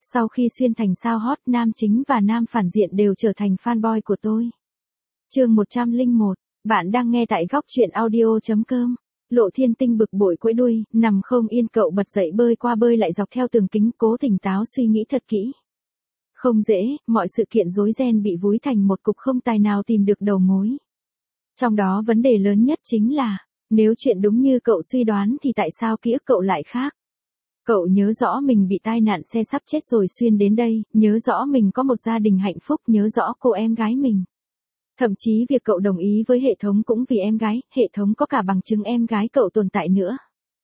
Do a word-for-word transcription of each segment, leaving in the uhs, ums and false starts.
Sau khi xuyên thành sao hot, nam chính và nam phản diện đều trở thành fanboy của tôi. Chương một trăm lẻ một, bạn đang nghe tại góc truyện audio chấm com. Lộ Thiên Tinh bực bội quẫy đuôi, nằm không yên cậu bật dậy bơi qua bơi lại dọc theo tường kính, cố tỉnh táo suy nghĩ thật kỹ. Không dễ, mọi sự kiện rối ren bị vúi thành một cục, không tài nào tìm được đầu mối. Trong đó vấn đề lớn nhất chính là, nếu chuyện đúng như cậu suy đoán thì tại sao ký ức cậu lại khác? Cậu nhớ rõ mình bị tai nạn xe sắp chết rồi xuyên đến đây, nhớ rõ mình có một gia đình hạnh phúc, nhớ rõ cô em gái mình. Thậm chí việc cậu đồng ý với hệ thống cũng vì em gái, hệ thống có cả bằng chứng em gái cậu tồn tại nữa.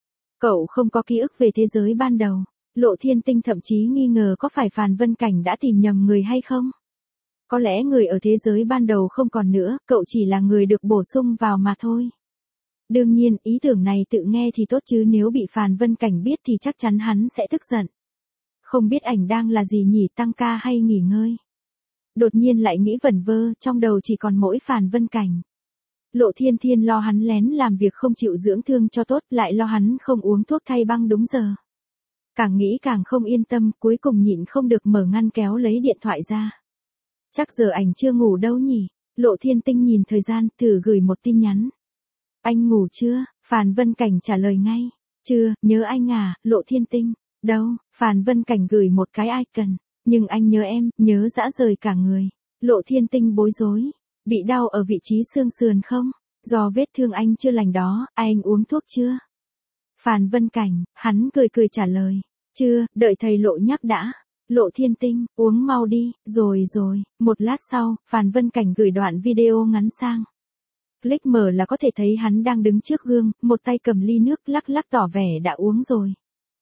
Cậu không có ký ức về thế giới ban đầu. Lộ Thiên Tinh thậm chí nghi ngờ có phải Phàn Vân Cảnh đã tìm nhầm người hay không? Có lẽ người ở thế giới ban đầu không còn nữa, cậu chỉ là người được bổ sung vào mà thôi. Đương nhiên, ý tưởng này tự nghe thì tốt chứ nếu bị Phàn Vân Cảnh biết thì chắc chắn hắn sẽ tức giận. Không biết ảnh đang là gì nhỉ, tăng ca hay nghỉ ngơi? Đột nhiên lại nghĩ vẩn vơ, trong đầu chỉ còn mỗi Phàn Vân Cảnh. Lộ Thiên Thiên lo hắn lén làm việc không chịu dưỡng thương cho tốt, lại lo hắn không uống thuốc thay băng đúng giờ. Càng nghĩ càng không yên tâm, cuối cùng nhịn không được mở ngăn kéo lấy điện thoại ra. Chắc giờ ảnh chưa ngủ đâu nhỉ? Lộ Thiên Tinh nhìn thời gian, thử gửi một tin nhắn. Anh ngủ chưa? Phàn Vân Cảnh trả lời ngay. Chưa, nhớ anh à, Lộ Thiên Tinh. Đâu? Phàn Vân Cảnh gửi một cái icon. Nhưng anh nhớ em, nhớ dã rời cả người. Lộ Thiên Tinh bối rối. Bị đau ở vị trí xương sườn không? Do vết thương anh chưa lành đó, anh uống thuốc chưa? Phàn Vân Cảnh, hắn cười cười trả lời. Chưa, đợi thầy Lộ nhắc đã. Lộ Thiên Tinh, uống mau đi, rồi rồi. Một lát sau, Phàn Vân Cảnh gửi đoạn video ngắn sang. Click mở là có thể thấy hắn đang đứng trước gương, một tay cầm ly nước lắc lắc tỏ vẻ đã uống rồi.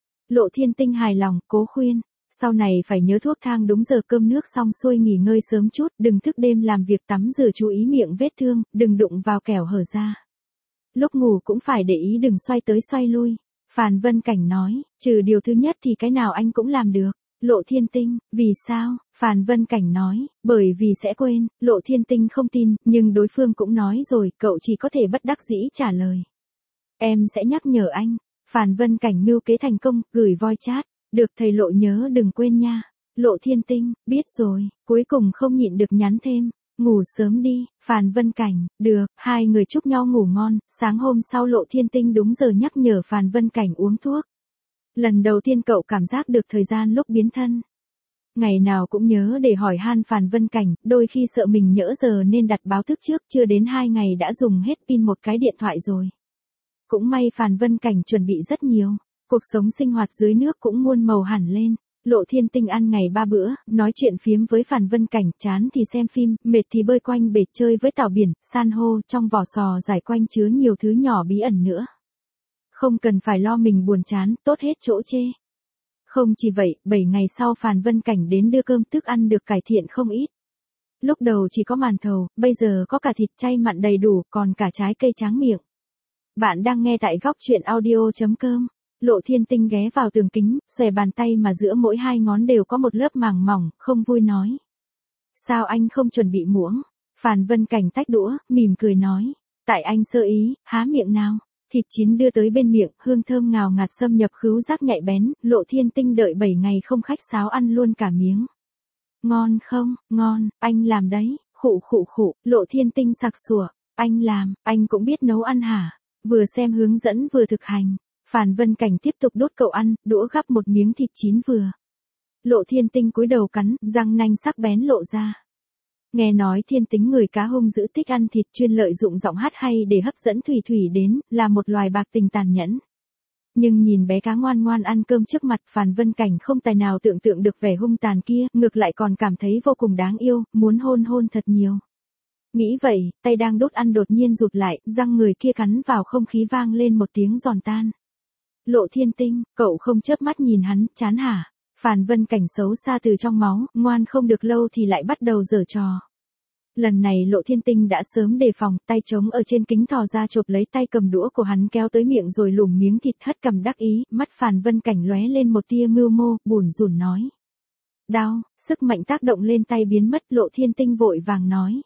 Lộ Thiên Tinh hài lòng, cố khuyên. Sau này phải nhớ thuốc thang đúng giờ, cơm nước xong xuôi nghỉ ngơi sớm chút, đừng thức đêm làm việc, tắm rửa chú ý miệng vết thương, đừng đụng vào kẻo hở ra. Lúc ngủ cũng phải để ý đừng xoay tới xoay lui. Phàn Vân Cảnh nói, trừ điều thứ nhất thì cái nào anh cũng làm được. Lộ Thiên Tinh, vì sao? Phàn Vân Cảnh nói, bởi vì sẽ quên. Lộ Thiên Tinh không tin, nhưng đối phương cũng nói rồi, cậu chỉ có thể bất đắc dĩ trả lời. Em sẽ nhắc nhở anh. Phàn Vân Cảnh mưu kế thành công, gửi voice chat. Được thầy Lộ nhớ đừng quên nha. Lộ Thiên Tinh, biết rồi, cuối cùng không nhịn được nhắn thêm. Ngủ sớm đi, Phàn Vân Cảnh, được, hai người chúc nhau ngủ ngon. Sáng hôm sau Lộ Thiên Tinh đúng giờ nhắc nhở Phàn Vân Cảnh uống thuốc. Lần đầu tiên cậu cảm giác được thời gian lúc biến thân. Ngày nào cũng nhớ để hỏi han Phàn Vân Cảnh, đôi khi sợ mình nhỡ giờ nên đặt báo thức trước, chưa đến hai ngày đã dùng hết pin một cái điện thoại rồi. Cũng may Phàn Vân Cảnh chuẩn bị rất nhiều, cuộc sống sinh hoạt dưới nước cũng muôn màu hẳn lên. Lộ Thiên Tinh ăn ngày ba bữa, nói chuyện phiếm với Phàn Vân Cảnh, chán thì xem phim, mệt thì bơi quanh bể chơi với tảo biển, san hô, trong vỏ sò giải quanh chứa nhiều thứ nhỏ bí ẩn nữa. Không cần phải lo mình buồn chán, tốt hết chỗ chê. Không chỉ vậy, bảy ngày sau Phàn Vân Cảnh đến đưa cơm, thức ăn được cải thiện không ít. Lúc đầu chỉ có màn thầu, bây giờ có cả thịt chay mặn đầy đủ, còn cả trái cây tráng miệng. Bạn đang nghe tại góc truyện audio chấm com. Lộ Thiên Tinh ghé vào tường kính, xòe bàn tay mà giữa mỗi hai ngón đều có một lớp màng mỏng, không vui nói. Sao anh không chuẩn bị muỗng? Phàn Vân Cảnh tách đũa, mỉm cười nói. Tại anh sơ ý, há miệng nào. Thịt chín đưa tới bên miệng, hương thơm ngào ngạt xâm nhập khứu giác nhạy bén, Lộ Thiên Tinh đợi bảy ngày không khách sáo ăn luôn cả miếng. Ngon không, ngon, anh làm đấy, khụ khụ khụ, Lộ Thiên Tinh sặc sủa, anh làm, anh cũng biết nấu ăn hả? Vừa xem hướng dẫn vừa thực hành. Phàn Vân Cảnh tiếp tục đốt cậu ăn, đũa gắp một miếng thịt chín vừa. Lộ Thiên Tinh cúi đầu cắn, răng nanh sắc bén lộ ra. Nghe nói thiên tính người cá hung dữ thích ăn thịt, chuyên lợi dụng giọng hát hay để hấp dẫn Thủy Thủy đến, là một loài bạc tình tàn nhẫn. Nhưng nhìn bé cá ngoan ngoan ăn cơm trước mặt, Phàn Vân Cảnh không tài nào tưởng tượng được vẻ hung tàn kia, ngược lại còn cảm thấy vô cùng đáng yêu, muốn hôn hôn thật nhiều. Nghĩ vậy, tay đang đốt ăn đột nhiên rụt lại, răng người kia cắn vào không khí vang lên một tiếng giòn tan. Lộ Thiên Tinh, cậu không chớp mắt nhìn hắn, chán hả? Phàn Vân Cảnh xấu xa từ trong máu, ngoan không được lâu thì lại bắt đầu giở trò. Lần này Lộ Thiên Tinh đã sớm đề phòng, tay trống ở trên kính thò ra chộp lấy tay cầm đũa của hắn kéo tới miệng rồi lùm miếng thịt, hất cằm đắc ý, mắt Phàn Vân Cảnh lóe lên một tia mưu mô, bủn rủn nói. Đau, sức mạnh tác động lên tay biến mất, Lộ Thiên Tinh vội vàng nói.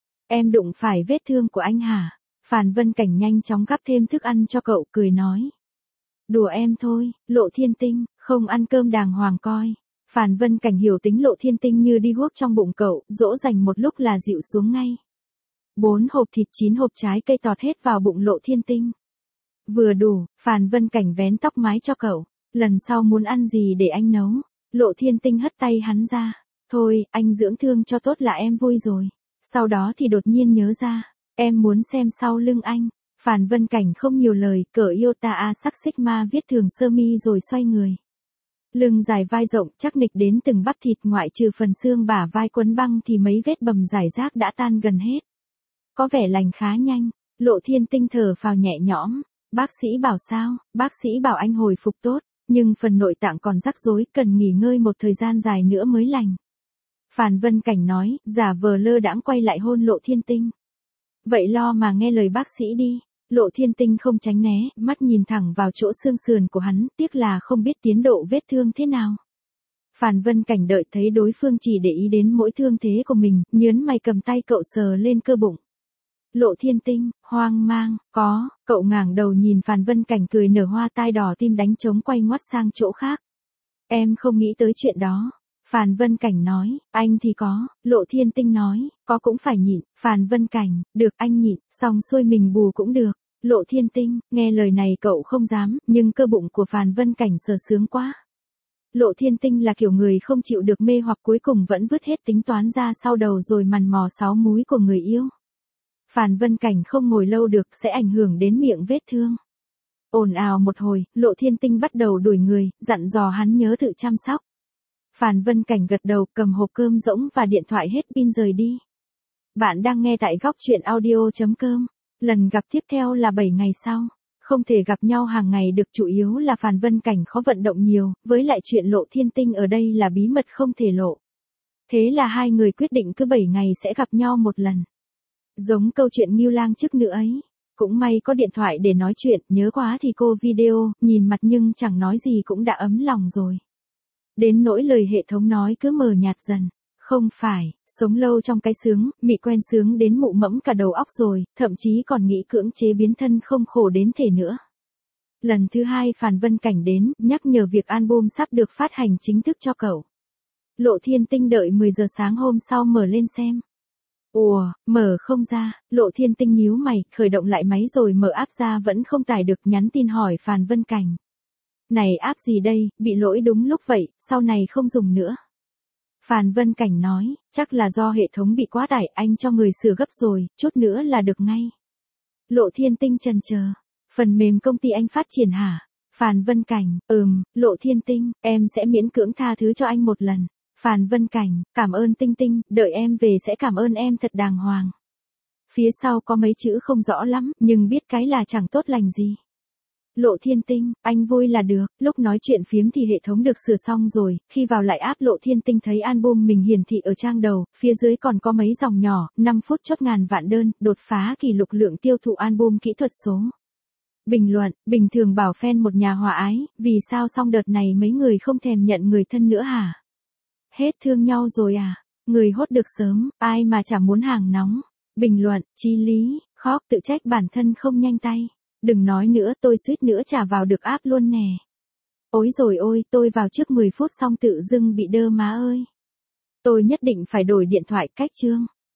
Em đụng phải vết thương của anh hả? Phàn Vân Cảnh nhanh chóng gắp thêm thức ăn cho cậu, cười nói. Đùa em thôi, Lộ Thiên Tinh, không ăn cơm đàng hoàng coi. Phàn Vân Cảnh hiểu tính Lộ Thiên Tinh như đi guốc trong bụng cậu, dỗ dành một lúc là dịu xuống ngay. Bốn hộp thịt chín hộp trái cây tọt hết vào bụng Lộ Thiên Tinh. Vừa đủ, Phàn Vân Cảnh vén tóc mái cho cậu. Lần sau muốn ăn gì để anh nấu. Lộ Thiên Tinh hất tay hắn ra. Thôi, anh dưỡng thương cho tốt là em vui rồi. Sau đó thì đột nhiên nhớ ra. Em muốn xem sau lưng anh. Phàn Vân Cảnh không nhiều lời, cởi Iota A sắc Sigma viết thường sơ mi rồi xoay người. Lưng dài vai rộng chắc nịch đến từng bắp thịt, ngoại trừ phần xương bả vai quấn băng thì mấy vết bầm rải rác đã tan gần hết. Có vẻ lành khá nhanh. Lộ Thiên Tinh thở phào nhẹ nhõm. Bác sĩ bảo sao? Bác sĩ bảo anh hồi phục tốt, nhưng phần nội tạng còn rắc rối, cần nghỉ ngơi một thời gian dài nữa mới lành. Phàn Vân Cảnh nói, giả vờ lơ đãng quay lại hôn Lộ Thiên Tinh. Vậy lo mà nghe lời bác sĩ đi. Lộ Thiên Tinh không tránh né, mắt nhìn thẳng vào chỗ xương sườn của hắn, tiếc là không biết tiến độ vết thương thế nào. Phàn Vân Cảnh đợi thấy đối phương chỉ để ý đến mỗi thương thế của mình, nhớn mày cầm tay cậu sờ lên cơ bụng. Lộ Thiên Tinh, hoang mang, có, cậu ngẩng đầu nhìn Phàn Vân Cảnh cười nở hoa tai đỏ tim đánh trống quay ngoắt sang chỗ khác. Em không nghĩ tới chuyện đó. Phàn Vân Cảnh nói, anh thì có, Lộ Thiên Tinh nói, có cũng phải nhịn. Phàn Vân Cảnh, được anh nhịn, xong xuôi mình bù cũng được. Lộ Thiên Tinh, nghe lời này cậu không dám, nhưng cơ bụng của Phàn Vân Cảnh sờ sướng quá. Lộ Thiên Tinh là kiểu người không chịu được mê hoặc cuối cùng vẫn vứt hết tính toán ra sau đầu rồi mằn mò sáu múi của người yêu. Phàn Vân Cảnh không ngồi lâu được sẽ ảnh hưởng đến miệng vết thương. Ồn ào một hồi, Lộ Thiên Tinh bắt đầu đuổi người, dặn dò hắn nhớ tự chăm sóc. Phàn Vân Cảnh gật đầu, cầm hộp cơm rỗng và điện thoại hết pin rời đi. Bạn đang nghe tại góc truyện audio chấm com. Lần gặp tiếp theo là bảy ngày sau. Không thể gặp nhau hàng ngày được, chủ yếu là Phàn Vân Cảnh khó vận động nhiều, với lại chuyện Lộ Thiên Tinh ở đây là bí mật không thể lộ. Thế là hai người quyết định cứ bảy ngày sẽ gặp nhau một lần. Giống câu chuyện Ngưu Lang trước nữa ấy. Cũng may có điện thoại để nói chuyện, nhớ quá thì cô video, nhìn mặt nhưng chẳng nói gì cũng đã ấm lòng rồi. Đến nỗi lời hệ thống nói cứ mờ nhạt dần. Không phải, sống lâu trong cái sướng, bị quen sướng đến mụ mẫm cả đầu óc rồi, thậm chí còn nghĩ cưỡng chế biến thân không khổ đến thể nữa. Lần thứ hai Phàn Vân Cảnh đến, nhắc nhở việc album sắp được phát hành chính thức cho cậu. Lộ Thiên Tinh đợi mười giờ sáng hôm sau mở lên xem. Ủa, mở không ra. Lộ Thiên Tinh nhíu mày, khởi động lại máy rồi mở app ra vẫn không tải được, nhắn tin hỏi Phàn Vân Cảnh. Này app gì đây, bị lỗi đúng lúc vậy, sau này không dùng nữa. Phàn Vân Cảnh nói, chắc là do hệ thống bị quá tải, anh cho người sửa gấp rồi, chút nữa là được ngay. Lộ Thiên Tinh chần chờ, phần mềm công ty anh phát triển hả? Phàn Vân Cảnh, ừm, Lộ Thiên Tinh, em sẽ miễn cưỡng tha thứ cho anh một lần. Phàn Vân Cảnh, cảm ơn Tinh Tinh, đợi em về sẽ cảm ơn em thật đàng hoàng. Phía sau có mấy chữ không rõ lắm, nhưng biết cái là chẳng tốt lành gì. Lộ Thiên Tinh, anh vui là được. Lúc nói chuyện phiếm thì hệ thống được sửa xong rồi, khi vào lại app Lộ Thiên Tinh thấy album mình hiển thị ở trang đầu, phía dưới còn có mấy dòng nhỏ, năm phút chốt ngàn vạn đơn, đột phá kỷ lục lượng tiêu thụ album kỹ thuật số. Bình luận, bình thường bảo fan một nhà hòa ái, vì sao xong đợt này mấy người không thèm nhận người thân nữa hả? Hết thương nhau rồi à? Người hốt được sớm, ai mà chả muốn hàng nóng. Bình luận, chí lý, khóc tự trách bản thân không nhanh tay. Đừng nói nữa, tôi suýt nữa chả vào được app luôn nè. Ôi rồi ôi, tôi vào trước mười phút xong tự dưng bị đơ má ơi. Tôi nhất định phải đổi điện thoại cách chương.